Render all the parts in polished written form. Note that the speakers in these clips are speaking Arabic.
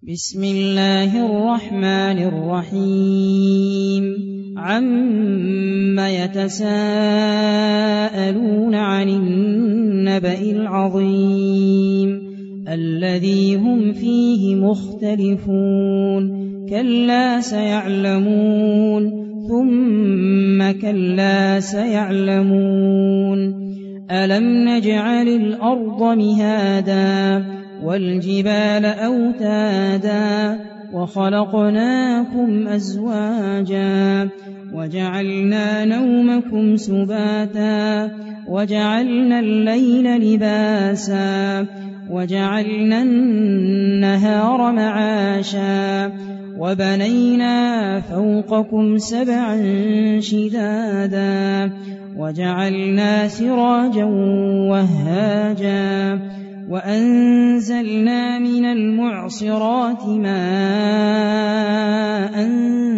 بسم الله الرحمن الرحيم عم يتساءلون عن النبأ العظيم الذي هم فيه مختلفون كلا سيعلمون ثم كلا سيعلمون ألم نجعل الأرض مهادا والجبال أوتادا وخلقناكم أزواجا وجعلنا نومكم سباتا وجعلنا الليل لباسا وجعلنا النهار معاشا وبنينا فوقكم سبعا شدادا وجعلنا سراجا وهاجا وأنزلنا من المعصرات ماء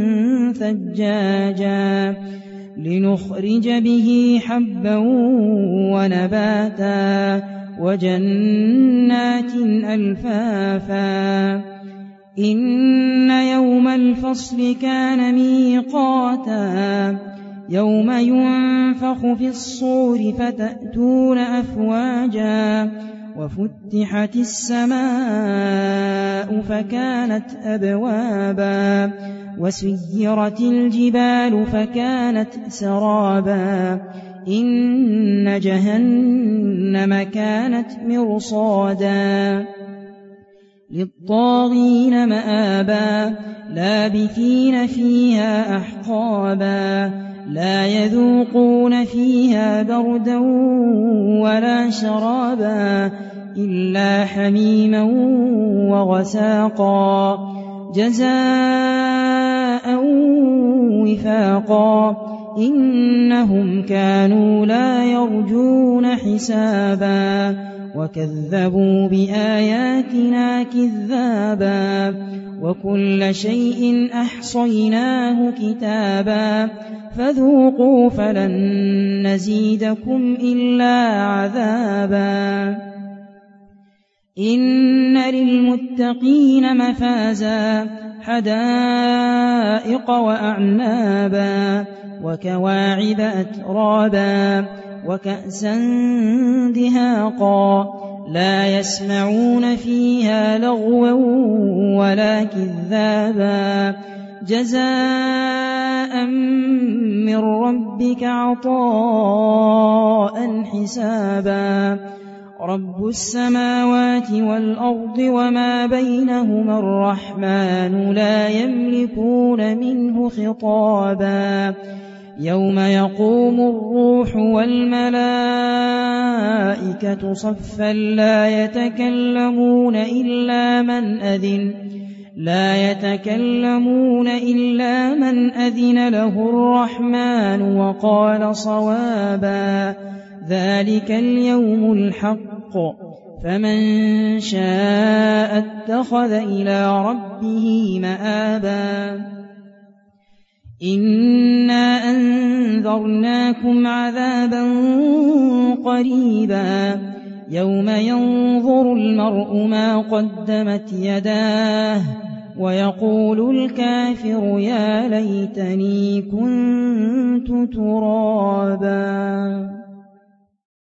ثجاجا لنخرج به حبا ونباتا وجنات ألفافا إن يوم الفصل كان ميقاتا يوم ينفخ في الصور فتأتون أفواجا وفتحت السماء فكانت أبوابا وسيرت الجبال فكانت سرابا إن جهنم كانت مرصادا للطاغين مآبا لابثين فيها أحقابا لا يذوقون فيها بردا ولا شرابا إلا حميما وغساقا جزاء وفاقا إنهم كانوا لا يرجون حسابا وكذبوا بآياتنا كذابا وكل شيء أحصيناه كتابا فذوقوا فلن نزيدكم إلا عذابا إن للمتقين مفازا حدائق وأعنابا وكواعب أترابا وكأسا دهاقا لا يسمعون فيها لغوا ولا كذابا جزاء من ربك عطاء حسابا رب السماوات والأرض وما بينهما الرحمن لا يملكون منه خطابا يوم يقوم الروح والملائكة صفا لا يتكلمون إلا من أذن له الرحمن وقال صوابا ذلك اليوم الحق فمن شاء اتخذ إلى ربه مآبا إنا أنذرناكم عذابا قريبا يوم ينظر المرء ما قدمت يداه ويقول الكافر يا ليتني كنت ترابا.